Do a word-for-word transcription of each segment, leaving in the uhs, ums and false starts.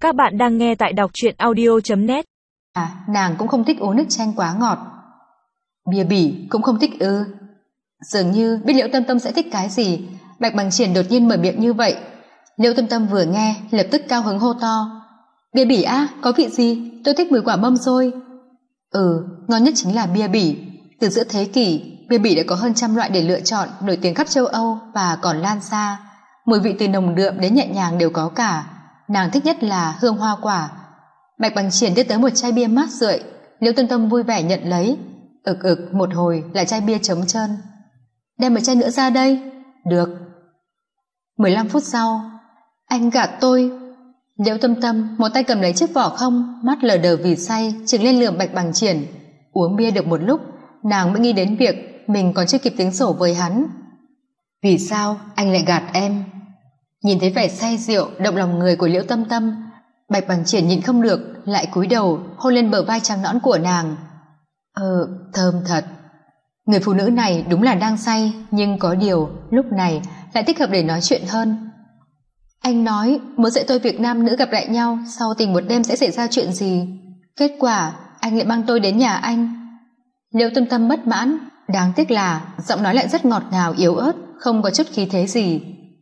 Các bạn đang nghe tại đọc truyện audio chấm net. À, nàng cũng không thích uống nước chanh quá ngọt. Bia bỉ cũng không thích ư? Dường như biết Liễu Tâm Tâm sẽ thích cái gì, Bạch Bằng Triển đột nhiên mở miệng như vậy. Liễu Tâm Tâm vừa nghe lập tức cao hứng hô to: Bia bỉ á, có vị gì? Tôi thích mùi quả mâm xôi. Ừ, ngon nhất chính là bia bỉ. Từ giữa thế kỷ, bia bỉ đã có hơn trăm loại để lựa chọn, nổi tiếng khắp châu Âu và còn lan xa. Mùi vị từ nồng đượm đến nhẹ nhàng đều có cả. Nàng thích nhất là hương hoa quả. Bạch Bằng Triển đưa tới một chai bia mát rượi. Liễu Tâm Tâm vui vẻ nhận lấy. Ực ực một hồi là chai bia trống trơn. Đem một chai nữa ra đây. Được. mười lăm phút sau. Anh gạt tôi. Liễu Tâm Tâm một tay cầm lấy chiếc vỏ không, mắt lờ đờ vì say, trừng lên lườm Bạch Bằng Triển. Uống bia được một lúc, nàng mới nghĩ đến việc mình còn chưa kịp tính sổ với hắn. Vì sao anh lại gạt em? Nhìn thấy vẻ say rượu động lòng người của Liễu Tâm Tâm, Bạch Bằng Triển nhịn không được, lại cúi đầu hôn lên bờ vai trắng nõn của nàng. Ờ, thơm thật. Người phụ nữ này đúng là đang say, nhưng có điều lúc này lại thích hợp để nói chuyện hơn. Anh nói muốn dạy tôi việc nam nữ gặp lại nhau sau tình một đêm sẽ xảy ra chuyện gì. Kết quả anh lại mang tôi đến nhà anh. Liễu Tâm Tâm bất mãn, đáng tiếc là giọng nói lại rất ngọt ngào yếu ớt, không có chút khí thế gì.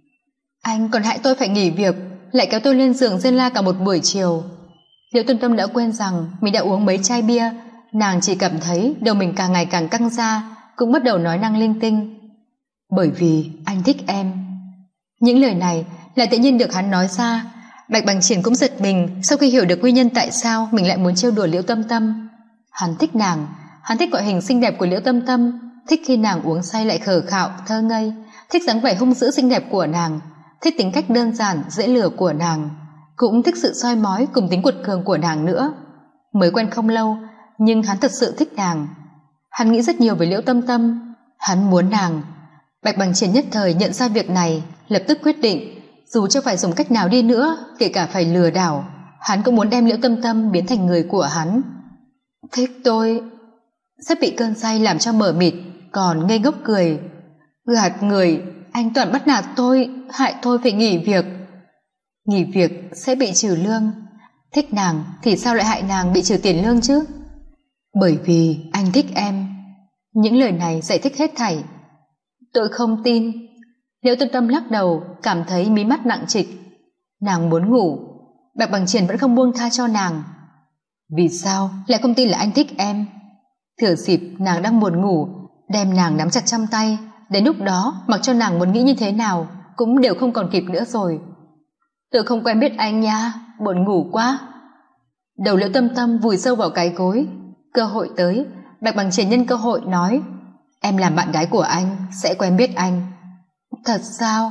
Anh còn hại tôi phải nghỉ việc, lại kéo tôi lên giường rên la cả một buổi chiều. Liễu Tâm Tâm đã quên rằng mình đã uống mấy chai bia. Nàng chỉ cảm thấy đầu mình càng ngày càng căng ra, cũng bắt đầu nói năng linh tinh. Bởi vì anh thích em. Những lời này lại tự nhiên được hắn nói ra. Bạch Bằng Triển cũng giật mình sau khi hiểu được nguyên nhân tại sao mình lại muốn trêu đùa Liễu Tâm Tâm. Hắn thích nàng, hắn thích ngoại hình xinh đẹp của Liễu Tâm Tâm, thích khi nàng uống say lại khờ khạo thơ ngây, thích dáng vẻ hung dữ xinh đẹp của nàng, thích tính cách đơn giản dễ lừa của nàng, cũng thích sự soi mói cùng tính quật cường của nàng nữa. Mới quen không lâu, nhưng hắn thật sự thích nàng. Hắn nghĩ rất nhiều về Liễu Tâm Tâm, hắn muốn nàng. Bạch Bằng Triển nhất thời nhận ra việc này, lập tức quyết định dù cho phải dùng cách nào đi nữa, kể cả phải lừa đảo, hắn cũng muốn đem Liễu Tâm Tâm biến thành người của hắn. Thích tôi. Sắp bị cơn say làm cho mờ mịt, còn ngây ngốc cười. Gạt người, anh toàn bắt nạt tôi, hại tôi phải nghỉ việc. Nghỉ việc sẽ bị trừ lương. Thích nàng thì sao lại hại nàng bị trừ tiền lương chứ? Bởi vì anh thích em. Những lời này giải thích hết thảy. Tôi không tin. Liễu Tâm Tâm lắc đầu, cảm thấy mí mắt nặng trịch. Nàng muốn ngủ. Bạch Bằng Triển vẫn không buông tha cho nàng. Vì sao lại không tin là anh thích em? Thừa dịp nàng đang buồn ngủ, đem nàng nắm chặt trong tay. Đến lúc đó mặc cho nàng muốn nghĩ như thế nào cũng đều không còn kịp nữa rồi. Tôi không quen biết anh nha, buồn ngủ quá. Đầu Liễu Tâm Tâm vùi sâu vào cái gối. Cơ hội tới, Bạch Bằng Triển nhân cơ hội nói: Em làm bạn gái của anh sẽ quen biết anh. Thật sao?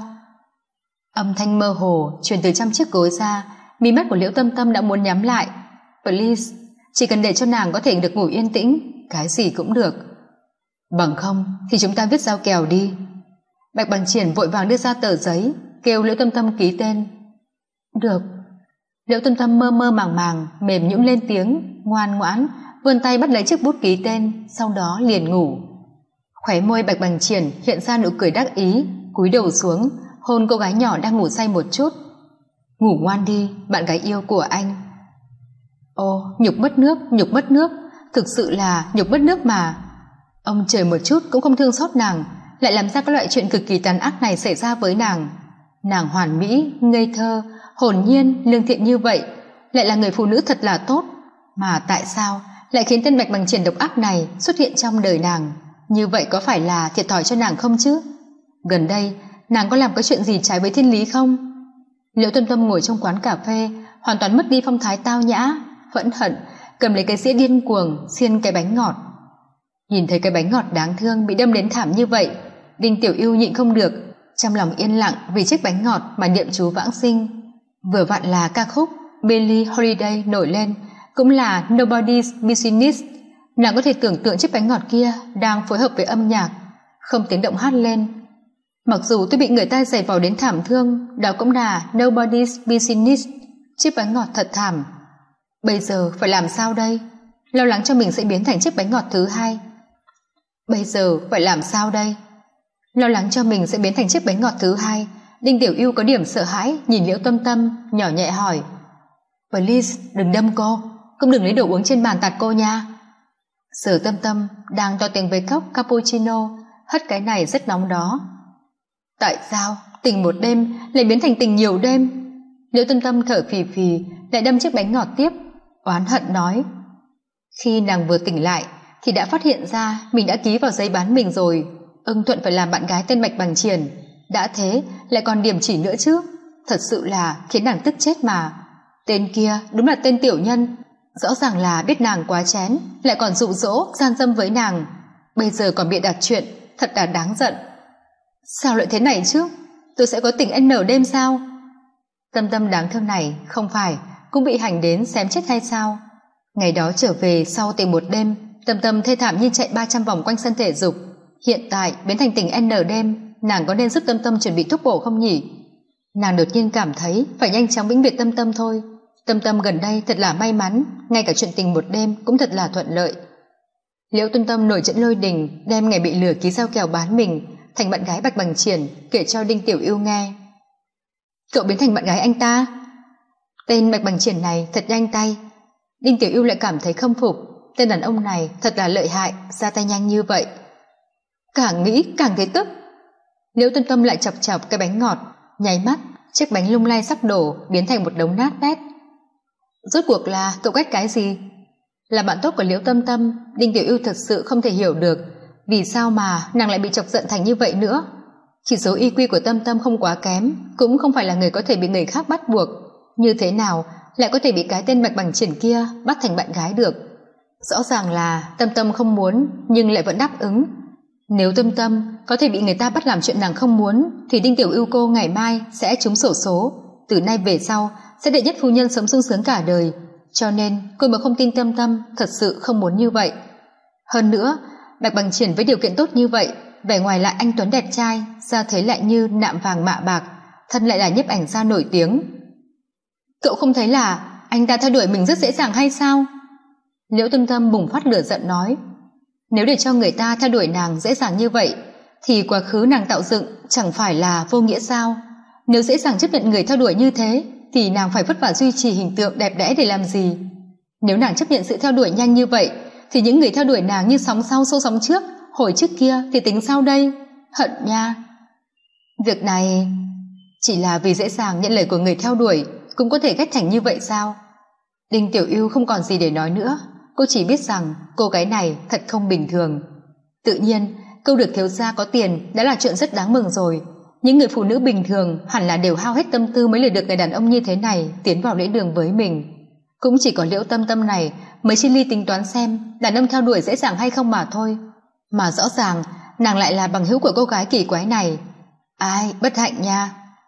Âm thanh mơ hồ truyền từ trong chiếc gối ra. Mí mắt của Liễu Tâm Tâm đã muốn nhắm lại. Please, chỉ cần để cho nàng có thể được ngủ yên tĩnh, cái gì cũng được. Bằng không thì chúng ta viết giao kèo đi. Bạch Bằng Triển vội vàng đưa ra tờ giấy, kêu Liễu Tâm Tâm ký tên. Được. Liễu Tâm Tâm mơ mơ màng màng, mềm nhũn lên tiếng, ngoan ngoãn vươn tay bắt lấy chiếc bút ký tên, sau đó liền ngủ. Khóe môi Bạch Bằng Triển hiện ra nụ cười đắc ý, cúi đầu xuống hôn cô gái nhỏ đang ngủ say một chút. Ngủ ngoan đi, bạn gái yêu của anh. Ô, nhục mất nước, nhục mất nước, thực sự là nhục mất nước mà. Ông trời một chút cũng không thương xót nàng, lại làm ra các loại chuyện cực kỳ tàn ác này xảy ra với nàng. Nàng hoàn mỹ, ngây thơ, hồn nhiên, lương thiện như vậy, lại là người phụ nữ thật là tốt, mà tại sao lại khiến tên Bạch Bằng Triển độc ác này xuất hiện trong đời nàng? Như vậy có phải là thiệt thòi cho nàng không chứ? Gần đây nàng có làm cái chuyện gì trái với thiên lý không? Liễu Tâm Tâm ngồi trong quán cà phê, hoàn toàn mất đi phong thái tao nhã, phẫn hận cầm lấy cái dĩa điên cuồng xiên cái bánh ngọt. Nhìn thấy cái bánh ngọt đáng thương bị đâm đến thảm như vậy, Đinh Tiểu Yêu nhịn không được, trong lòng yên lặng vì chiếc bánh ngọt mà niệm chú vãng sinh. Vừa vặn là ca khúc Billie Holiday nổi lên, cũng là Nobody's Business. Nàng có thể tưởng tượng chiếc bánh ngọt kia đang phối hợp với âm nhạc, không tiếng động hát lên. Mặc dù tôi bị người ta giày vò đến thảm thương, đó cũng là Nobody's Business. Chiếc bánh ngọt thật thảm. Bây giờ phải làm sao đây? Lo lắng cho mình sẽ biến thành chiếc bánh ngọt thứ hai. Bây giờ phải làm sao đây? Lo lắng cho mình sẽ biến thành chiếc bánh ngọt thứ hai. Đinh Tiểu Yêu có điểm sợ hãi nhìn Liễu Tâm Tâm, nhỏ nhẹ hỏi: Please, đừng đâm cô, cũng đừng lấy đồ uống trên bàn tạt cô nha. Sở Tâm Tâm đang to tiếng với cốc cappuccino, hất cái này rất nóng đó. Tại sao tình một đêm lại biến thành tình nhiều đêm? Liễu Tâm Tâm thở phì phì lại đâm chiếc bánh ngọt tiếp, oán hận nói. Khi nàng vừa tỉnh lại thì đã phát hiện ra mình đã ký vào giấy bán mình rồi. Ưng thuận phải làm bạn gái tên Bạch Bằng Triển, đã thế lại còn điểm chỉ nữa chứ. Thật sự là khiến nàng tức chết mà. Tên kia đúng là tên tiểu nhân, rõ ràng là biết nàng quá chén, lại còn dụ dỗ gian dâm với nàng, bây giờ còn bịa đặt chuyện, thật là đáng giận. Sao lại thế này chứ? Tôi sẽ có tình N đêm sao? Tâm Tâm đáng thương này không phải cũng bị hành đến xém chết hay sao? Ngày đó trở về sau tình một đêm, Tâm Tâm thê thảm như chạy ba trăm vòng quanh sân thể dục. Hiện tại biến thành tình N đêm, nàng có nên giúp Tâm Tâm chuẩn bị thuốc bổ không nhỉ? Nàng đột nhiên cảm thấy phải nhanh chóng vĩnh biệt Tâm Tâm thôi. Tâm Tâm gần đây thật là may mắn, ngay cả chuyện tình một đêm cũng thật là thuận lợi. Liễu Tâm Tâm nổi trận lôi đình, đem ngày bị lừa ký giao kèo bán mình thành bạn gái Bạch Bằng Triển kể cho Đinh Tiểu Yêu nghe. Cậu biến thành bạn gái anh ta? Tên Bạch Bằng Triển này thật nhanh tay. Đinh Tiểu Yêu lại cảm thấy khâm phục, tên đàn ông này thật là lợi hại, ra tay nhanh như vậy. Càng nghĩ càng thấy tức. Liễu Tâm Tâm lại chọc chọc cái bánh ngọt, nháy mắt chiếc bánh lung lay sắp đổ biến thành một đống nát bét. Rốt cuộc là cậu ghét cái gì? Là bạn tốt của Liễu Tâm Tâm, Đinh Tiểu Yêu thật sự không thể hiểu được vì sao mà nàng lại bị chọc giận thành như vậy nữa. Chỉ số i kiu của Tâm Tâm không quá kém, cũng không phải là người có thể bị người khác bắt buộc, như thế nào lại có thể bị cái tên Bạch Bằng Triển kia bắt thành bạn gái được? Rõ ràng là Tâm Tâm không muốn nhưng lại vẫn đáp ứng. Nếu Tâm Tâm có thể bị người ta bắt làm chuyện nàng không muốn thì Đinh Tiểu Yêu cô ngày mai sẽ trúng xổ số, từ nay về sau sẽ đệ nhất phu nhân sống sung sướng cả đời. Cho nên cô mà không tin Tâm Tâm thật sự không muốn như vậy. Hơn nữa Bạch Bằng Triển với điều kiện tốt như vậy, vẻ ngoài lại anh tuấn đẹp trai, ra thế lại như nạm vàng mạ bạc, thân lại là nhiếp ảnh gia nổi tiếng. Cậu không thấy là anh ta theo đuổi mình rất dễ dàng hay sao? Liễu Tâm Tâm bùng phát lửa giận nói. Nếu để cho người ta theo đuổi nàng dễ dàng như vậy thì quá khứ nàng tạo dựng chẳng phải là vô nghĩa sao? Nếu dễ dàng chấp nhận người theo đuổi như thế thì nàng phải vất vả duy trì hình tượng đẹp đẽ để làm gì? Nếu nàng chấp nhận sự theo đuổi nhanh như vậy thì những người theo đuổi nàng như sóng sau xô sóng trước, hồi trước kia thì tính sao đây? Hận nha. Việc này chỉ là vì dễ dàng nhận lời của người theo đuổi cũng có thể ghét thành như vậy sao? Đinh Tiểu Yêu không còn gì để nói nữa, cô chỉ biết rằng cô gái này thật không bình thường. Tự nhiên câu được thiếu gia có tiền đã là chuyện rất đáng mừng rồi. Những người phụ nữ bình thường hẳn là đều hao hết tâm tư mới lừa được người đàn ông như thế này tiến vào lễ đường với mình. Cũng chỉ có Liễu Tâm Tâm này mới chi ly tính toán xem đàn ông theo đuổi dễ dàng hay không mà thôi. Mà rõ ràng nàng lại là bằng hữu của cô gái kỳ quái này. Ai, bất hạnh nha.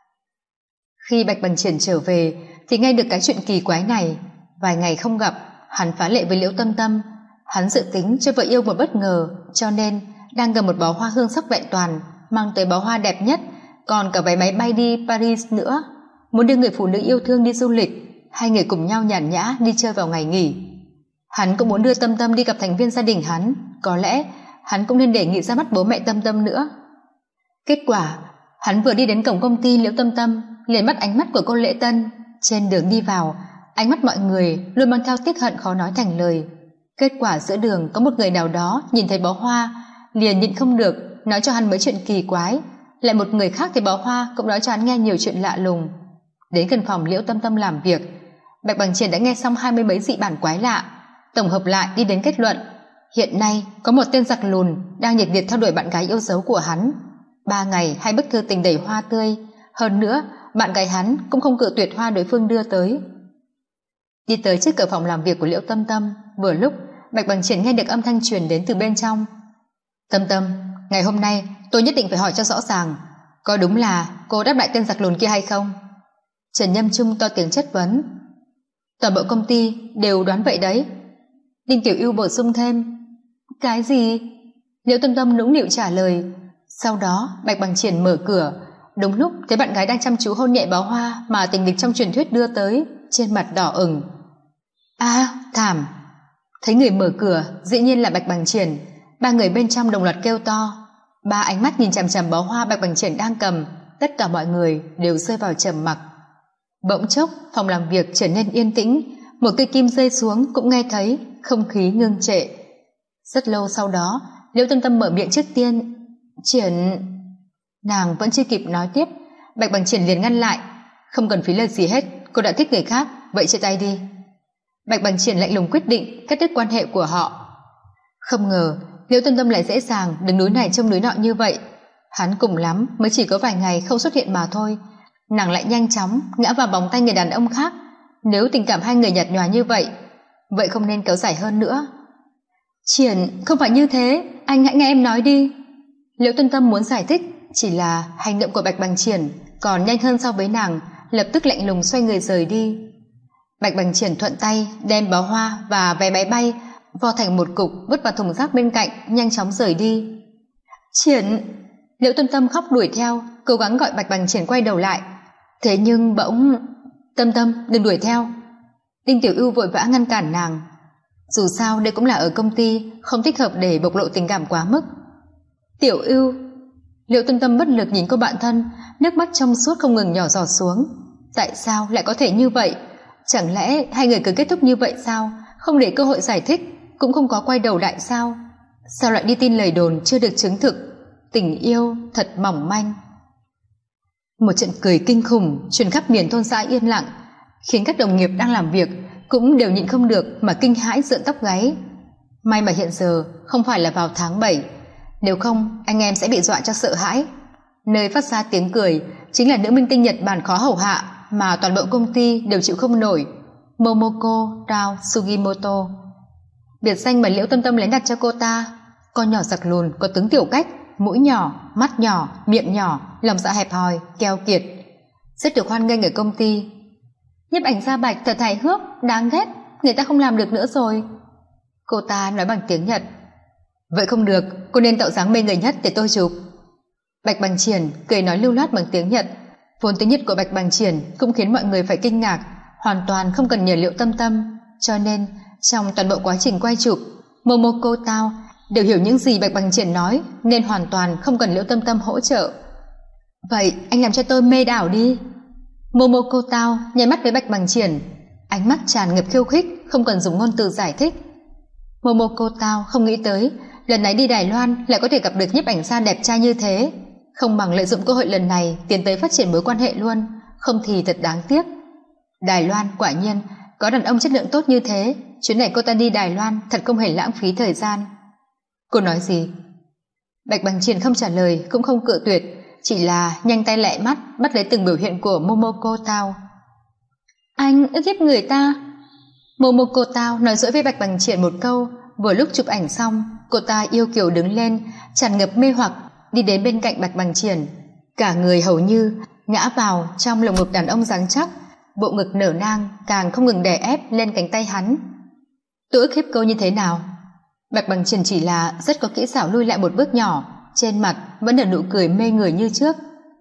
Khi Bạch Bằng Triển trở về thì nghe được cái chuyện kỳ quái này. Vài ngày không gặp, hắn phá lệ với Liễu Tâm Tâm. Hắn dự tính cho vợ yêu một bất ngờ, cho nên đang cầm một bó hoa hương sắc vẹn toàn, mang tới bó hoa đẹp nhất, còn cả vé máy bay đi Paris nữa. Muốn đưa người phụ nữ yêu thương đi du lịch, hai người cùng nhau nhàn nhã đi chơi vào ngày nghỉ. Hắn cũng muốn đưa Tâm Tâm đi gặp thành viên gia đình hắn, có lẽ hắn cũng nên đề nghị ra mắt bố mẹ Tâm Tâm nữa. Kết quả hắn vừa đi đến cổng công ty Liễu Tâm Tâm liền bắt ánh mắt của cô Lễ Tân. Trên đường đi vào, ánh mắt mọi người luôn mang theo tiếc hận khó nói thành lời. Kết quả giữa đường có một người nào đó nhìn thấy bó hoa liền nhịn không được nói cho hắn mấy chuyện kỳ quái, lại một người khác thấy bó hoa cũng nói cho hắn nghe nhiều chuyện lạ lùng. Đến gần phòng Liễu Tâm Tâm làm việc, Bạch Bằng Triển đã nghe xong hai mươi mấy dị bản quái lạ, tổng hợp lại đi đến kết luận hiện nay có một tên giặc lùn đang nhiệt liệt theo đuổi bạn gái yêu dấu của hắn. Ba ngày hai bức thư tình đầy hoa tươi, hơn nữa bạn gái hắn cũng không cự tuyệt hoa đối phương đưa tới. Đi tới trước cửa phòng làm việc của Liễu Tâm Tâm, vừa lúc Bạch Bằng Triển nghe được âm thanh truyền đến từ bên trong. Tâm Tâm, ngày hôm nay tôi nhất định phải hỏi cho rõ ràng, có đúng là cô đáp lại tên giặc lùn kia hay không? Trần Nhâm Trung to tiếng chất vấn. Toàn bộ công ty đều đoán vậy đấy. Đinh Tiểu Yêu bổ sung thêm. Cái gì? Liễu Tâm Tâm nũng nịu trả lời. Sau đó Bạch Bằng Triển mở cửa, đúng lúc thấy bạn gái đang chăm chú hôn nhẹ bó hoa mà tình địch trong truyền thuyết đưa tới, trên mặt đỏ ửng. A, à, thảm. Thấy người mở cửa dĩ nhiên là Bạch Bằng Triển, ba người bên trong đồng loạt kêu to. Ba ánh mắt nhìn chằm chằm bó hoa Bạch Bằng Triển đang cầm, tất cả mọi người đều rơi vào trầm mặc. Bỗng chốc phòng làm việc trở nên yên tĩnh, một cây kim rơi xuống cũng nghe thấy, không khí ngưng trệ. Rất lâu sau đó, Liễu Tâm Tâm mở miệng trước tiên. Triển... Nàng vẫn chưa kịp nói tiếp, Bạch Bằng Triển liền ngăn lại. Không cần phí lời gì hết, cô đã thích người khác, vậy chia tay đi. Bạch Bằng Triển lạnh lùng quyết định cắt đứt quan hệ của họ. Không ngờ Liễu Tâm Tâm lại dễ dàng đứng núi này trông núi nọ như vậy. Hắn cùng lắm mới chỉ có vài ngày không xuất hiện mà thôi, nàng lại nhanh chóng ngã vào vòng tay người đàn ông khác. Nếu tình cảm hai người nhạt nhòa như vậy, vậy không nên kéo dài hơn nữa. Triển, không phải như thế, anh hãy nghe em nói đi. Liễu Tâm Tâm muốn giải thích, chỉ là hành động của Bạch Bằng Triển còn nhanh hơn so với nàng, lập tức lạnh lùng xoay người rời đi. Bạch Bằng Triển thuận tay đem bó hoa và vé máy bay vo thành một cục vứt vào thùng rác bên cạnh, nhanh chóng rời đi. Triển! Liễu Tâm Tâm khóc đuổi theo, cố gắng gọi Bạch Bằng Triển quay đầu lại. Thế nhưng bỗng... Tâm Tâm, đừng đuổi theo. Đinh Tiểu Ưu vội vã ngăn cản nàng. Dù sao đây cũng là ở công ty, không thích hợp để bộc lộ tình cảm quá mức. Tiểu Ưu... Liễu Tâm Tâm bất lực nhìn cô bạn thân, nước mắt trong suốt không ngừng nhỏ giọt xuống. Tại sao lại có thể như vậy? Chẳng lẽ hai người cứ kết thúc như vậy sao? Không để cơ hội giải thích, cũng không có quay đầu lại sao? Sao lại đi tin lời đồn chưa được chứng thực? Tình yêu thật mỏng manh. Một trận cười kinh khủng truyền khắp miền thôn xã yên lặng, khiến các đồng nghiệp đang làm việc cũng đều nhịn không được mà kinh hãi rợn tóc gáy. May mà hiện giờ không phải là vào tháng bảy, nếu không anh em sẽ bị dọa cho sợ hãi. Nơi phát ra tiếng cười chính là nữ minh tinh Nhật Bản khó hầu hạ mà toàn bộ công ty đều chịu không nổi, Momoko Rao Sugimoto. Biệt danh mà Liễu Tâm Tâm lấy đặt cho cô ta, con nhỏ giặc lùn có tướng tiểu cách, mũi nhỏ, mắt nhỏ, miệng nhỏ, lòng dạ hẹp hòi, keo kiệt, rất được hoan nghênh ở công ty. Nhiếp ảnh gia Bạch thật hài hước, đáng ghét, người ta không làm được nữa rồi. Cô ta nói bằng tiếng Nhật. Vậy không được, cô nên tạo dáng mê người nhất để tôi chụp. Bạch Bằng Triển cười nói lưu loát bằng tiếng Nhật. Vốn tiếng Nhật của Bạch Bằng Triển cũng khiến mọi người phải kinh ngạc, hoàn toàn không cần nhờ Liễu Tâm Tâm, cho nên trong toàn bộ quá trình quay chụp, Momoko Tao đều hiểu những gì Bạch Bằng Triển nói, nên hoàn toàn không cần Liễu Tâm Tâm hỗ trợ. Vậy anh làm cho tôi mê đảo đi. Momoko Tao nháy mắt với Bạch Bằng Triển, ánh mắt tràn ngập khiêu khích, không cần dùng ngôn từ giải thích. Momoko Tao không nghĩ tới lần này đi Đài Loan lại có thể gặp được nhiếp ảnh gia đẹp trai như thế, không bằng lợi dụng cơ hội lần này tiến tới phát triển mối quan hệ luôn, không thì thật đáng tiếc. Đài Loan quả nhiên có đàn ông chất lượng tốt như thế, chuyến này cô ta đi Đài Loan thật không hề lãng phí thời gian. Cô nói gì? Bạch Bằng Triển không trả lời cũng không cự tuyệt, chỉ là nhanh tay lẹ mắt bắt lấy từng biểu hiện của Momoko Tao. Anh ức hiếp người ta. Momoko Tao nói dỗi với Bạch Bằng Triển một câu. Vừa lúc chụp ảnh xong, cô ta yêu kiều đứng lên, tràn ngập mê hoặc, đi đến bên cạnh Bạch Bằng Triển, cả người hầu như ngã vào trong lồng ngực đàn ông rắn chắc, bộ ngực nở nang càng không ngừng đè ép lên cánh tay hắn. Tôi ức hiếp cô như thế nào? Bạch Bằng Triển chỉ là rất có kỹ xảo lui lại một bước nhỏ, trên mặt vẫn nở nụ cười mê người như trước.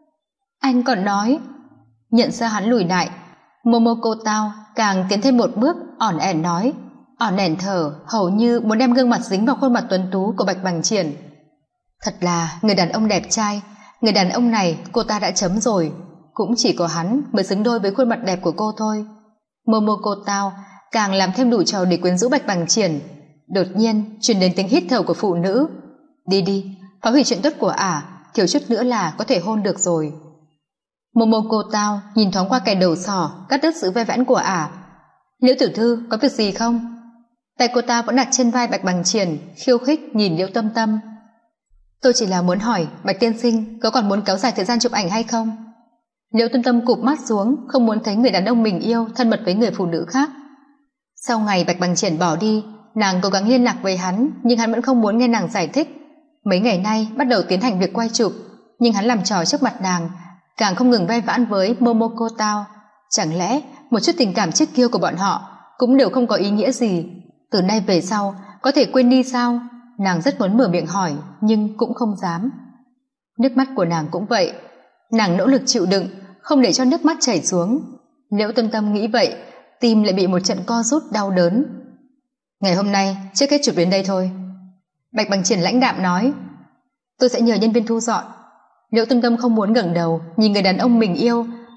Anh còn nói. Nhận ra hắn lùi lại, Momoko Tao càng tiến thêm một bước, ỏn ẻn nói, ỏn ẻn thở, hầu như muốn đem gương mặt dính vào khuôn mặt tuấn tú của Bạch Bằng Triển. Thật là người đàn ông đẹp trai, người đàn ông này cô ta đã chấm rồi, cũng chỉ có hắn mới xứng đôi với khuôn mặt đẹp của cô thôi. Momoko Tao càng làm thêm đủ trò để quyến rũ Bạch Bằng Triển. Đột nhiên truyền đến tiếng hít thở của phụ nữ. Đi đi, phá hủy chuyện tốt của ả, thiếu chút nữa là có thể hôn được rồi. Momoko Tao nhìn thoáng qua kẻ đầu sỏ cắt đứt sự ve vãn của ả. Liễu tiểu thư có việc gì không? Tay cô ta vẫn đặt trên vai Bạch Bằng Triển, khiêu khích nhìn Liễu Tâm Tâm. Tôi chỉ là muốn hỏi Bạch tiên sinh có còn muốn kéo dài thời gian chụp ảnh hay không? Liễu Tâm Tâm cụp mắt xuống, không muốn thấy người đàn ông mình yêu thân mật với người phụ nữ khác. Sau ngày Bạch Bằng Triển bỏ đi, nàng cố gắng liên lạc với hắn, nhưng hắn vẫn không muốn nghe nàng giải thích. Mấy ngày nay bắt đầu tiến hành việc quay chụp, nhưng hắn làm trò trước mặt nàng, càng không ngừng ve vãn với Momoko Tao. Chẳng lẽ một chút tình cảm trước kia của bọn họ cũng đều không có ý nghĩa gì? Từ nay về sau có thể quên đi sao? Nàng rất muốn mở miệng hỏi, nhưng cũng không dám. Nước mắt của nàng cũng vậy, nàng nỗ lực chịu đựng, không để cho nước mắt chảy xuống. Liễu Tâm Tâm nghĩ vậy, tim lại bị một trận co rút đau đớn. Ngày hôm nay trước hết chụp đến đây thôi. Bạch Bằng Triển lãnh đạm nói. Tôi sẽ nhờ nhân viên thu dọn. Liễu Tâm Tâm không muốn ngẩng đầu nhìn người đàn ông mình yêu,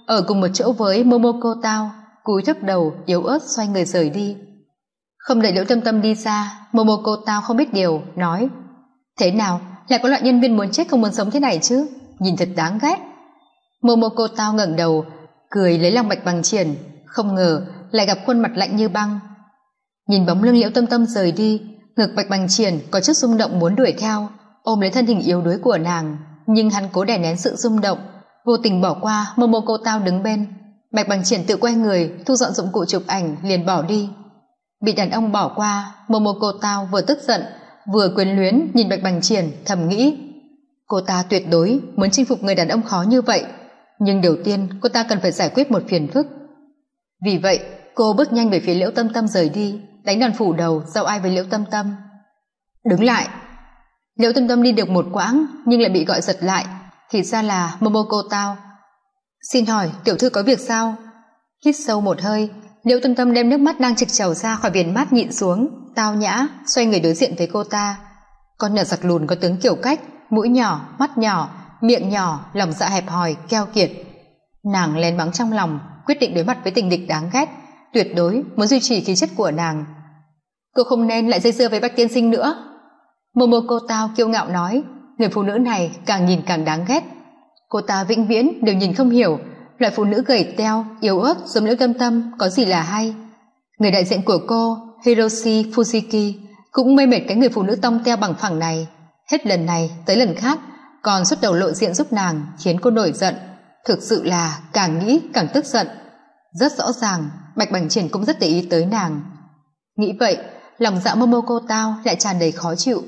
ở cùng một chỗ với Momoko Tao, cúi thấp đầu yếu ớt xoay người rời đi. Không đợi Liễu Tâm Tâm đi xa, Momoko Tao không biết điều, nói: thế nào, lại có loại nhân viên muốn chết không muốn sống thế này chứ, nhìn thật đáng ghét. Momoko Tao ngẩng đầu, cười lấy lòng Bạch Bằng Triển, không ngờ lại gặp khuôn mặt lạnh như băng. Nhìn bóng lưng Liễu Tâm Tâm rời đi, ngực Bạch Bằng Triển có chút rung động muốn đuổi theo, ôm lấy thân hình yếu đuối của nàng, nhưng hắn cố đè nén sự rung động, vô tình bỏ qua Momoko Tao đứng bên. Bạch Bằng Triển tự quay người, thu dọn dụng cụ chụp ảnh liền bỏ đi. Bị đàn ông bỏ qua, Momoko Tao vừa tức giận vừa quyến luyến nhìn Bạch Bằng Triển, thầm nghĩ: cô ta tuyệt đối muốn chinh phục người đàn ông khó như vậy, nhưng đầu tiên cô ta cần phải giải quyết một phiền phức. Vì vậy cô bước nhanh về phía Liễu Tâm Tâm rời đi, đánh đòn phủ đầu giao ai với Liễu Tâm Tâm. Đứng lại. Liễu Tâm Tâm đi được một quãng nhưng lại bị gọi giật lại, thì ra là Momoko Tao. Xin hỏi tiểu thư có việc sao? Hít sâu một hơi, Liễu Tâm Tâm đem nước mắt đang trực trào ra khỏi viền mắt nhịn xuống, tao nhã xoay người đối diện với cô ta. Con nhỏ giặc lùn có tướng kiểu cách, mũi nhỏ, mắt nhỏ, miệng nhỏ, lòng dạ hẹp hòi, keo kiệt. Nàng lén bắn trong lòng, quyết định đối mặt với tình địch đáng ghét, tuyệt đối muốn duy trì khí chất của nàng. Cô không nên lại dây dưa với Bạch tiên sinh nữa. Momoko Tao kiêu ngạo nói, người phụ nữ này càng nhìn càng đáng ghét. Cô ta vĩnh viễn đều nhìn không hiểu loại phụ nữ gầy teo, yếu ớt giống Liễu Tâm Tâm có gì là hay. Người đại diện của cô, Hiroshi Fujiki, cũng mê mệt cái người phụ nữ tông teo bằng phẳng này. Hết lần này tới lần khác còn xuất đầu lộ diện giúp nàng, khiến cô nổi giận. Thực sự là càng nghĩ càng tức giận. Rất rõ ràng Bạch Bằng Triển cũng rất để ý tới nàng. Nghĩ vậy, lòng dạ Momoko Tao lại tràn đầy khó chịu.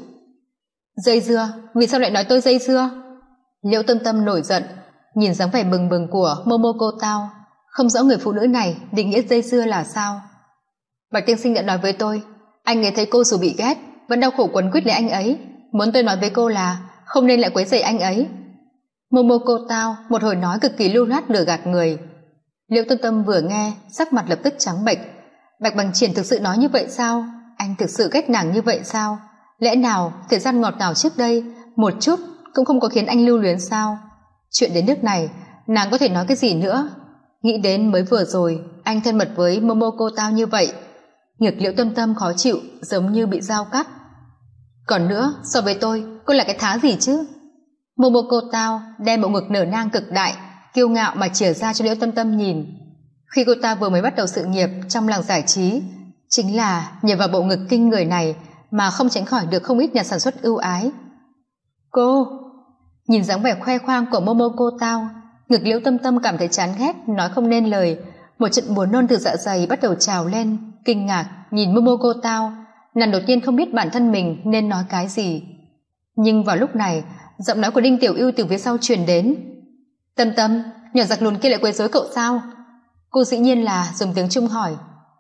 Dây dưa, vì sao lại nói tôi dây dưa? Liễu Tâm Tâm nổi giận, nhìn dáng vẻ bừng bừng của Momoko Tao, không rõ người phụ nữ này định nghĩa dây dưa là sao. Bạch tiên sinh đã nói với tôi, anh ấy thấy cô dù bị ghét vẫn đau khổ quấn quýt lấy anh ấy, muốn tôi nói với cô là không nên lại quấy rầy anh ấy. Momoko Tao một hồi nói cực kỳ lưu loát lừa gạt người. Liễu Tâm Tâm vừa nghe sắc mặt lập tức trắng bệch. Bạch Bằng Triển thực sự nói như vậy sao? Anh thực sự ghét nàng như vậy sao? Lẽ nào thời gian ngọt ngào trước đây một chút cũng không có khiến anh lưu luyến sao? Chuyện đến nước này nàng có thể nói cái gì nữa? Nghĩ đến mới vừa rồi anh thân mật với Momoko Tao như vậy, ngực Liễu Tâm Tâm khó chịu giống như bị dao cắt. Còn nữa, so với tôi cô là cái thá gì chứ? Momoko Tao đem bộ ngực nở nang cực đại kiêu ngạo mà chìa ra cho Liễu Tâm Tâm nhìn. Khi cô ta vừa mới bắt đầu sự nghiệp trong làng giải trí, chính là nhờ vào bộ ngực kinh người này mà không tránh khỏi được không ít nhà sản xuất ưu ái. Cô nhìn dáng vẻ khoe khoang của Momoko Tao, ngực Liễu Tâm Tâm cảm thấy chán ghét, nói không nên lời. Một trận buồn nôn từ dạ dày bắt đầu trào lên. Kinh ngạc nhìn Momoko Tao, nàng đột nhiên không biết bản thân mình nên nói cái gì. Nhưng vào lúc này giọng nói của Đinh Tiểu Ưu từ phía sau truyền đến. Tâm Tâm, nhỏ giặc lùn kia lại quấy rối cậu sao? Cô dĩ nhiên là dùng tiếng Trung hỏi.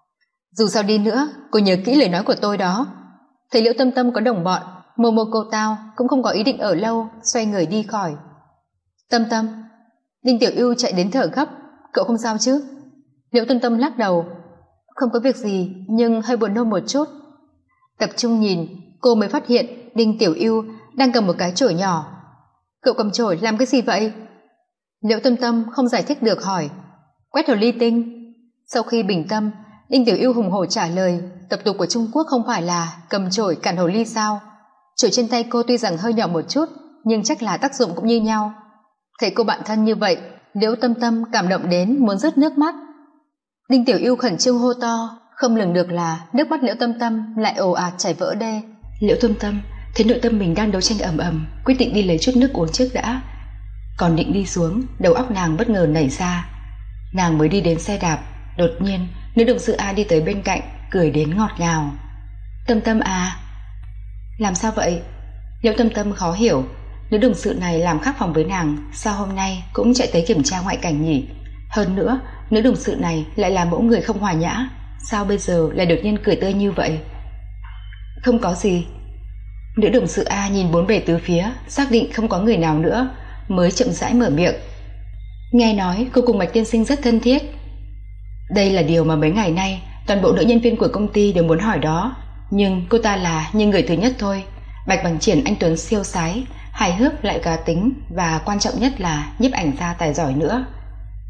Dù sao đi nữa cô nhớ kỹ lời nói của tôi đó. Thấy Liễu Tâm Tâm có đồng bọn, Momoko Tao cũng không có ý định ở lâu, xoay người đi khỏi. Tâm Tâm. Đinh Tiểu Ưu chạy đến thở gấp. Cậu không sao chứ? Liễu Tâm Tâm lắc đầu. Không có việc gì, nhưng hơi buồn nôn một chút. Tập trung nhìn, cô mới phát hiện Đinh Tiểu Ưu đang cầm một cái chổi nhỏ. Cậu cầm chổi làm cái gì vậy? Liễu Tâm Tâm không giải thích được hỏi. Quét hồ ly tinh. Sau khi bình tâm, Đinh Tiểu Ưu hùng hổ trả lời, tập tục của Trung Quốc không phải là cầm chổi cản hồ ly sao? Chổi trên tay cô tuy rằng hơi nhỏ một chút, nhưng chắc là tác dụng cũng như nhau. Thấy cô bạn thân như vậy, Liễu Tâm Tâm cảm động đến muốn rớt nước mắt. Đinh Tiểu Ưu khẩn trương hô to, không lường được là nước mắt Liễu Tâm Tâm lại ồ ạt chảy vỡ đê. Liễu Tâm Tâm thấy nội tâm mình đang đấu tranh ầm ầm, quyết định đi lấy chút nước uống trước đã. Còn định đi xuống, đầu óc nàng bất ngờ nảy ra. Nàng mới đi đến xe đạp, đột nhiên nữ đồng sự A đi tới bên cạnh, cười đến ngọt ngào. Tâm Tâm à? Làm sao vậy? Liễu Tâm Tâm khó hiểu, nữ đồng sự này làm khác phòng với nàng, sao hôm nay cũng chạy tới kiểm tra ngoại cảnh nhỉ? Hơn nữa, nữ đồng sự này lại là mẫu người không hòa nhã, sao bây giờ lại đột nhiên cười tươi như vậy? Không có gì. Nữ đồng sự A nhìn bốn bề tứ phía, xác định không có người nào nữa, mới chậm rãi mở miệng. Nghe nói cô cùng Bạch tiên sinh rất thân thiết. Đây là điều mà mấy ngày nay toàn bộ nữ nhân viên của công ty đều muốn hỏi đó, nhưng cô ta là như người thứ nhất thôi. Bạch Bằng Triển anh tuấn siêu sái, hài hước lại cá tính, và quan trọng nhất là nhiếp ảnh gia tài giỏi nữa.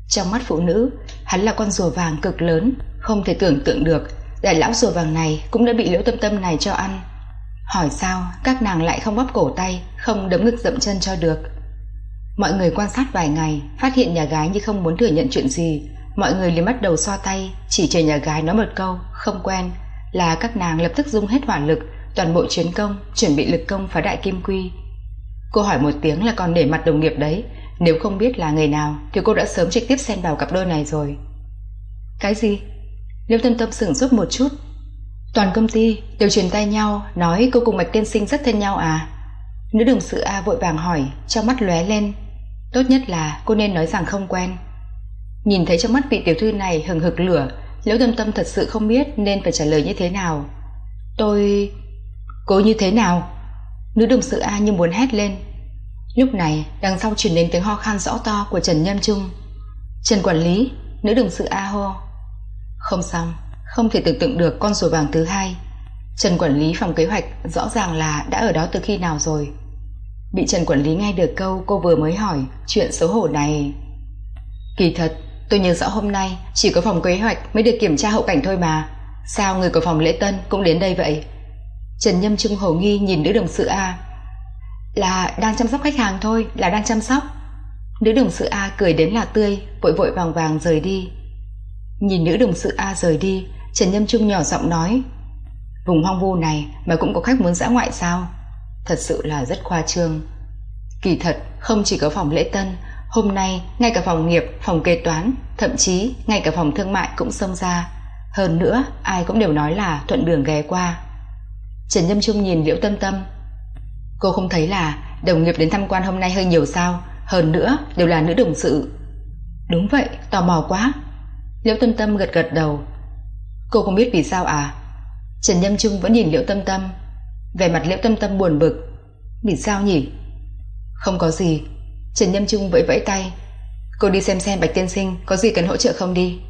Trong mắt phụ nữ, hắn là con rùa vàng cực lớn, không thể tưởng tượng được đại lão rùa vàng này cũng đã bị Liễu Tâm Tâm này cho ăn. Hỏi sao các nàng lại không bóp cổ tay, không đấm ngực dậm chân cho được. Mọi người quan sát vài ngày, phát hiện nhà gái như không muốn thừa nhận chuyện gì. Mọi người liền bắt đầu xoa tay, chỉ chờ nhà gái nói một câu không quen là các nàng lập tức dùng hết hỏa lực, toàn bộ chiến công, chuẩn bị lực công phá đại kim quy. Cô hỏi một tiếng là còn để mặt đồng nghiệp đấy, nếu không biết là người nào thì cô đã sớm trực tiếp xen vào cặp đôi này rồi. Cái gì? Liễu Tâm Tâm sửng sốt một chút. Toàn công ty đều truyền tay nhau nói cô cùng Bạch tiên sinh rất thân nhau à? Nữ đồng sự A vội vàng hỏi, trong mắt lóe lên. Tốt nhất là cô nên nói rằng không quen. Nhìn thấy trong mắt vị tiểu thư này hừng hực lửa, Liễu Tâm Tâm thật sự không biết nên phải trả lời như thế nào. Tôi... Cô như thế nào? Nữ đồng sự A như muốn hét lên. Lúc này đằng sau truyền đến tiếng ho khan rõ to của Trần Nhâm Trung. Trần quản lý, nữ đồng sự A hô. Không xong, không thể tưởng tượng được con rùa vàng thứ hai. Trần quản lý phòng kế hoạch rõ ràng là đã ở đó từ khi nào rồi. Bị Trần quản lý nghe được câu cô vừa mới hỏi, chuyện xấu hổ này. Kỳ thật tôi nhớ rõ hôm nay chỉ có phòng kế hoạch mới được kiểm tra hậu cảnh thôi mà, sao người của phòng lễ tân cũng đến đây vậy? Trần Nhâm Trung hồ nghi nhìn nữ đồng sự A. Là đang chăm sóc khách hàng thôi, là đang chăm sóc. Nữ đồng sự A cười đến là tươi, vội vội vàng vàng rời đi. Nhìn nữ đồng sự A rời đi, Trần Nhâm Trung nhỏ giọng nói, vùng hoang vu này mà cũng có khách muốn dã ngoại sao? Thật sự là rất khoa trương. Kỳ thật không chỉ có phòng lễ tân, hôm nay ngay cả phòng nghiệp, phòng kế toán, thậm chí ngay cả phòng thương mại cũng xông ra. Hơn nữa ai cũng đều nói là thuận đường ghé qua. Trần Nhâm Trung nhìn Liễu Tâm Tâm. Cô không thấy là đồng nghiệp đến tham quan hôm nay hơi nhiều sao? Hơn nữa đều là nữ đồng sự. Đúng vậy, tò mò quá. Liễu Tâm Tâm gật gật đầu. Cô không biết vì sao à? Trần Nhâm Trung vẫn nhìn Liễu Tâm Tâm. Vẻ mặt Liễu Tâm Tâm buồn bực. Vì sao nhỉ? Không có gì. Trần Nhâm Trung vẫy vẫy tay. Cô đi xem xem Bạch tiên sinh có gì cần hỗ trợ không đi.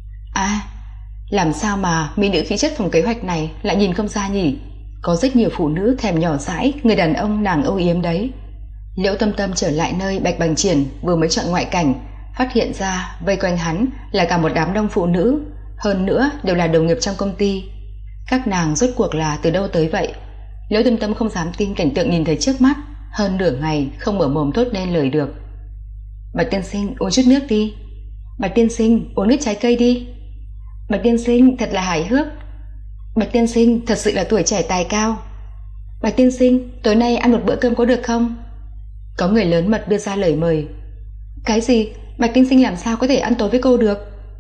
À, làm sao mà mỹ nữ khí chất phòng kế hoạch này lại nhìn không ra nhỉ? Có rất nhiều phụ nữ thèm nhỏ dãi người đàn ông nàng âu yếm đấy. Liễu Tâm Tâm trở lại nơi Bạch Bằng Triển vừa mới chọn ngoại cảnh, phát hiện ra vây quanh hắn là cả một đám đông phụ nữ, hơn nữa đều là đồng nghiệp trong công ty. Các nàng rốt cuộc là từ đâu tới vậy? Liễu Tâm Tâm không dám tin cảnh tượng nhìn thấy trước mắt, hơn nửa ngày không mở mồm thốt nên lời được. Bạch tiên sinh uống chút nước đi. Bạch tiên sinh uống nước trái cây đi. Bạch tiên sinh thật là hài hước. Bạch tiên sinh thật sự là tuổi trẻ tài cao. Bạch tiên sinh tối nay ăn một bữa cơm có được không? Có người lớn mật đưa ra lời mời. Cái gì? Bạch tiên sinh làm sao có thể ăn tối với cô được?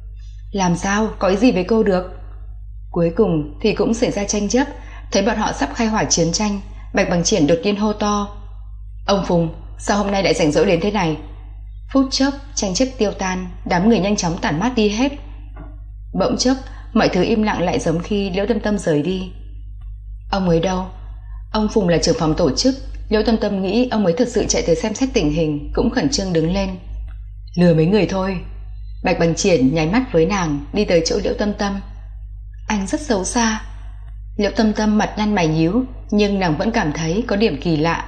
Làm sao có ý gì với cô được? Cuối cùng thì cũng xảy ra tranh chấp. Thấy bọn họ sắp khai hỏa chiến tranh, Bạch Bằng Triển đột nhiên hô to. Ông Phùng, sao hôm nay lại rảnh rỗi đến thế này? Phút chốc tranh chấp tiêu tan, đám người nhanh chóng tản mát đi hết. Bỗng chốc mọi thứ im lặng lại giống khi Liễu Tâm Tâm rời đi. Ông ấy đâu? Ông Phùng là trưởng phòng tổ chức. Liễu Tâm Tâm nghĩ ông ấy thật sự chạy tới xem xét tình hình, cũng khẩn trương đứng lên. Lừa mấy người thôi. Bạch Bằng Triển nháy mắt với nàng, đi tới chỗ Liễu Tâm Tâm. Anh rất xấu xa. Liễu Tâm Tâm mặt nhăn mày nhíu, nhưng nàng vẫn cảm thấy có điểm kỳ lạ.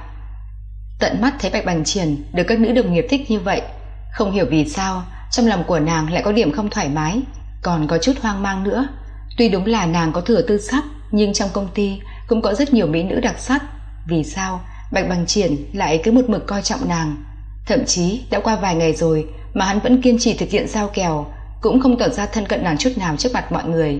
Tận mắt thấy Bạch Bằng Triển được các nữ đồng nghiệp thích như vậy, không hiểu vì sao trong lòng của nàng lại có điểm không thoải mái, còn có chút hoang mang nữa. Tuy đúng là nàng có thừa tư sắc, nhưng trong công ty cũng có rất nhiều mỹ nữ đặc sắc. Vì sao Bạch Bằng Triển lại cứ một mực coi trọng nàng? Thậm chí đã qua vài ngày rồi mà hắn vẫn kiên trì thực hiện giao kèo, cũng không tỏ ra thân cận nàng chút nào trước mặt mọi người.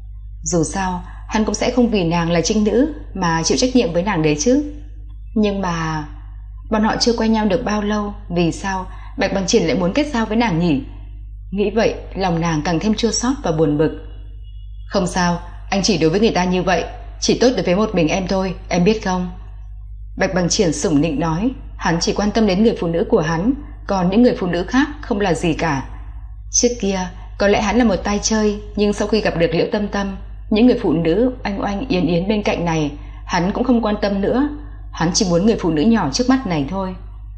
Dù sao hắn cũng sẽ không vì nàng là trinh nữ mà chịu trách nhiệm với nàng đấy chứ. Nhưng mà bọn họ chưa quen nhau được bao lâu, vì sao Bạch Bằng Triển lại muốn kết giao với nàng nhỉ? Nghĩ vậy lòng nàng càng thêm chua xót và buồn bực. Không sao, anh chỉ đối với người ta như vậy, chỉ tốt đối với một mình em thôi, em biết không? Bạch Bằng Triển sủng nịnh nói. Hắn chỉ quan tâm đến người phụ nữ của hắn, còn những người phụ nữ khác không là gì cả. Trước kia có lẽ hắn là một tay chơi, nhưng sau khi gặp được Liễu Tâm Tâm, những người phụ nữ oanh oanh yến yến bên cạnh này hắn cũng không quan tâm nữa. Hắn chỉ muốn người phụ nữ nhỏ trước mắt này thôi.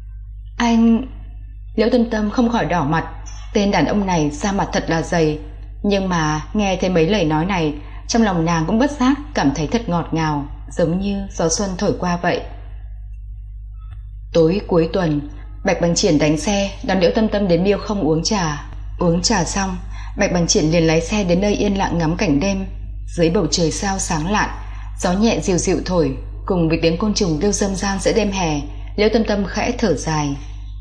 Anh... Liễu Tâm Tâm không khỏi đỏ mặt. Tên đàn ông này da mặt thật là dày, nhưng mà nghe thấy mấy lời nói này, trong lòng nàng cũng bất giác cảm thấy thật ngọt ngào, giống như gió xuân thổi qua vậy. Tối cuối tuần, Bạch Bằng Triển đánh xe đón Liễu Tâm Tâm đến Miêu Không uống trà. Uống trà xong, Bạch Bằng Triển liền lái xe đến nơi yên lặng ngắm cảnh đêm. Dưới bầu trời sao sáng lạn, gió nhẹ dịu dịu thổi, cùng với tiếng côn trùng kêu râm ran giữa đêm hè, Liễu Tâm Tâm khẽ thở dài.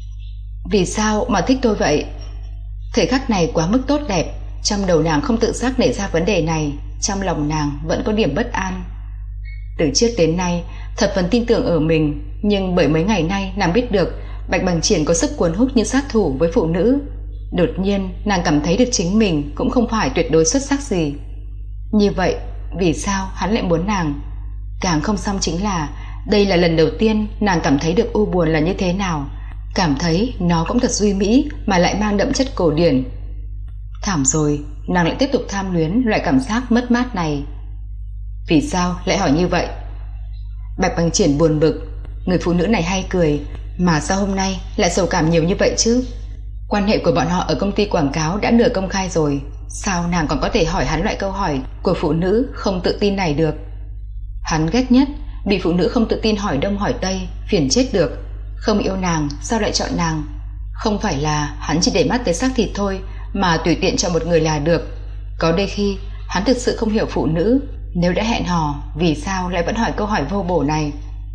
Vì sao mà thích tôi vậy? Thời khắc này quá mức tốt đẹp, trong đầu nàng không tự giác nảy ra vấn đề này, trong lòng nàng vẫn có điểm bất an. Từ trước đến nay thập phần tin tưởng ở mình, nhưng bởi mấy ngày nay nàng biết được Bạch Bằng Triển có sức cuốn hút như sát thủ với phụ nữ. Đột nhiên nàng cảm thấy được chính mình cũng không phải tuyệt đối xuất sắc gì. Như vậy vì sao hắn lại muốn nàng? Càng không xong chính là đây là lần đầu tiên nàng cảm thấy được u buồn là như thế nào, cảm thấy nó cũng thật duy mỹ mà lại mang đậm chất cổ điển. Thảm rồi, nàng lại tiếp tục tham luyến loại cảm giác mất mát này. Vì sao lại hỏi như vậy? Bạch Bằng Triển buồn bực, người phụ nữ này hay cười, mà sao hôm nay lại sầu cảm nhiều như vậy chứ? Quan hệ của bọn họ ở công ty quảng cáo đã nửa công khai rồi, sao nàng còn có thể hỏi hắn loại câu hỏi của phụ nữ không tự tin này được? Hắn ghét nhất bị phụ nữ không tự tin hỏi đông hỏi tây, phiền chết được. Không yêu nàng sao lại chọn nàng? Không phải là hắn chỉ để mắt tới xác thịt thôi mà tùy tiện chọn một người là được. Có đôi khi hắn thực sự không hiểu phụ nữ, nếu đã hẹn hò vì sao lại vẫn hỏi câu hỏi vô bổ này?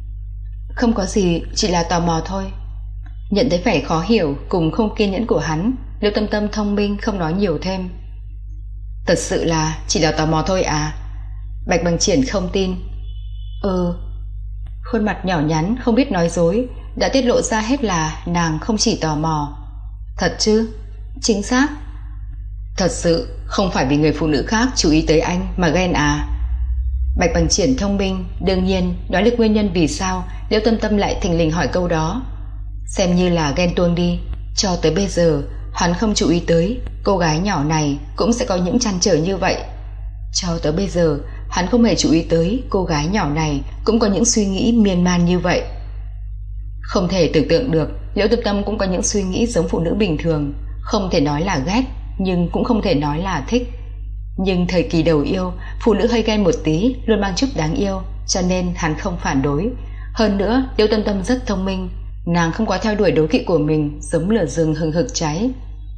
Không có gì, chỉ là tò mò thôi. Nhận thấy vẻ khó hiểu cùng không kiên nhẫn của hắn, Liễu Tâm Tâm thông minh không nói nhiều thêm. Thật sự là chỉ là tò mò thôi à? Bạch Bằng Triển không tin. Ừ. Khuôn mặt nhỏ nhắn không biết nói dối đã tiết lộ ra hết là nàng không chỉ tò mò. Thật chứ? Chính xác. Thật sự không phải vì người phụ nữ khác chú ý tới anh mà ghen à? Bạch Bằng Triển thông minh, đương nhiên đó là nguyên nhân vì sao Liễu Tâm Tâm lại thình lình hỏi câu đó. Xem như là ghen tuông đi, cho tới bây giờ hắn không chú ý tới cô gái nhỏ này cũng sẽ có những trăn trở như vậy. Cho tới bây giờ hắn không hề chú ý tới cô gái nhỏ này cũng có những suy nghĩ miên man như vậy. Không thể tưởng tượng được Liễu Tâm Tâm cũng có những suy nghĩ giống phụ nữ bình thường, không thể nói là ghét nhưng cũng không thể nói là thích. Nhưng thời kỳ đầu yêu, phụ nữ hơi ghen một tí luôn mang chút đáng yêu, cho nên hắn không phản đối. Hơn nữa Liễu Tâm Tâm rất thông minh, nàng không quá theo đuổi đố kỵ của mình giống lửa rừng hừng hực cháy.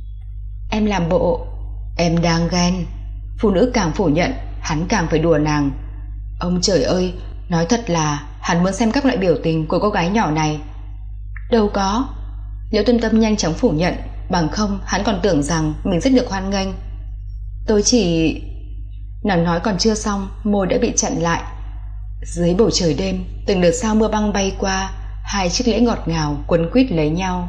Em làm bộ em đang ghen. Phụ nữ càng phủ nhận, hắn càng phải đùa nàng. Ông trời ơi, nói thật là hắn muốn xem các loại biểu tình của cô gái nhỏ này. Đâu có. Liễu Tâm Tâm nhanh chóng phủ nhận, bằng không hắn còn tưởng rằng mình rất được hoan nghênh. Tôi chỉ... Nàng nói còn chưa xong, môi đã bị chặn lại. Dưới bầu trời đêm, từng đợt sao mưa băng bay qua, hai chiếc lưỡi ngọt ngào quấn quýt lấy nhau.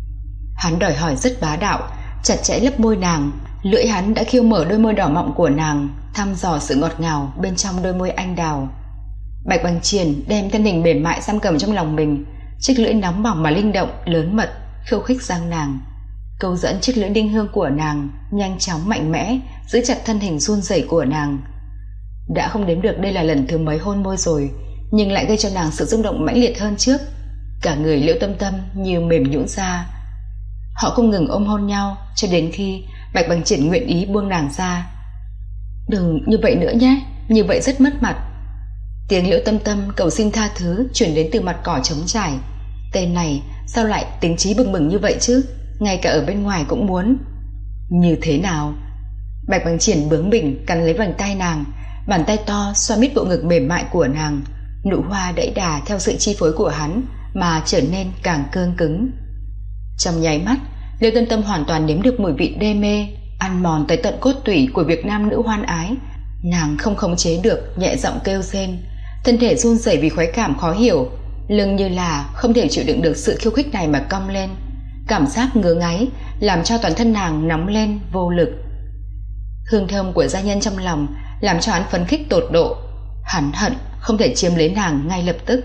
Hắn đòi hỏi rất bá đạo, chặt chẽ lấp môi nàng. Lưỡi hắn đã khiêu mở đôi môi đỏ mọng của nàng, thăm dò sự ngọt ngào bên trong đôi môi anh đào. Bạch Bằng Triển đem thân hình mềm mại giam cầm trong lòng mình, chiếc lưỡi nóng bỏng mà linh động lớn mật khiêu khích răng nàng, câu dẫn chiếc lưỡi đinh hương của nàng nhanh chóng mạnh mẽ giữ chặt thân hình run rẩy của nàng. Đã không đếm được đây là lần thứ mấy hôn môi rồi, nhưng lại gây cho nàng sự rung động mãnh liệt hơn trước. Cả người Liễu Tâm Tâm như mềm nhũn ra. Họ không ngừng ôm hôn nhau cho đến khi Bạch Bằng Triển nguyện ý buông nàng ra. Đừng như vậy nữa nhé, như vậy rất mất mặt. Tiếng Liễu Tâm Tâm cầu xin tha thứ chuyển đến từ mặt cỏ trống trải. Tên này sao lại tính trí bừng bừng như vậy chứ, ngay cả ở bên ngoài cũng muốn. Như thế nào? Bạch Bằng Triển bướng bỉnh cắn lấy vành tay nàng, bàn tay to xoa mít bộ ngực mềm mại của nàng. Nụ hoa đẫy đà theo sự chi phối của hắn mà trở nên càng cương cứng. Trong nháy mắt, Liễu Tâm Tâm hoàn toàn nếm được mùi vị đê mê ăn mòn tới tận cốt tủy của việc nam nữ hoan ái. Nàng không khống chế được nhẹ giọng kêu rên, thân thể run rẩy vì khoái cảm khó hiểu, lưng như là không thể chịu đựng được sự khiêu khích này mà cong lên. Cảm giác ngứa ngáy làm cho toàn thân nàng nóng lên vô lực. Hương thơm của gia nhân trong lòng làm cho hắn phấn khích tột độ. Hắn hận không thể chiếm lấy nàng ngay lập tức.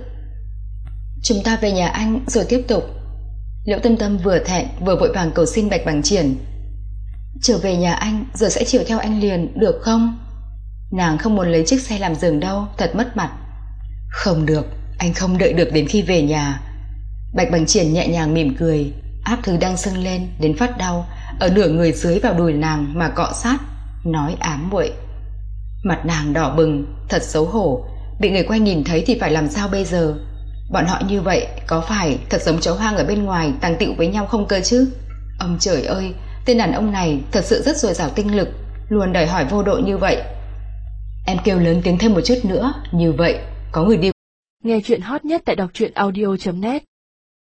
Chúng ta về nhà anh rồi tiếp tục. Liễu Tâm Tâm vừa thẹn vừa vội vàng cầu xin Bạch Bằng Triển. Trở về nhà anh rồi sẽ chiều theo anh liền, được không? Nàng không muốn lấy chiếc xe làm giường đâu, thật mất mặt. Không được, anh không đợi được đến khi về nhà. Bạch Bằng Triển nhẹ nhàng mỉm cười, áp thứ đang sưng lên đến phát đau ở nửa người dưới vào đùi nàng mà cọ sát, nói ám muội. Mặt nàng đỏ bừng, thật xấu hổ, bị người quay nhìn thấy thì phải làm sao bây giờ? Bọn họ như vậy có phải thật giống chó hoang ở bên ngoài tàng tịu với nhau không cơ chứ? Ông trời ơi, Tên đàn ông này thật sự rất dồi dào tinh lực, luôn đòi hỏi vô độ như vậy. Em kêu lớn tiếng thêm một chút nữa, như vậy có người đi. Nghe chuyện hot nhất tại đọc truyện audio chấm net.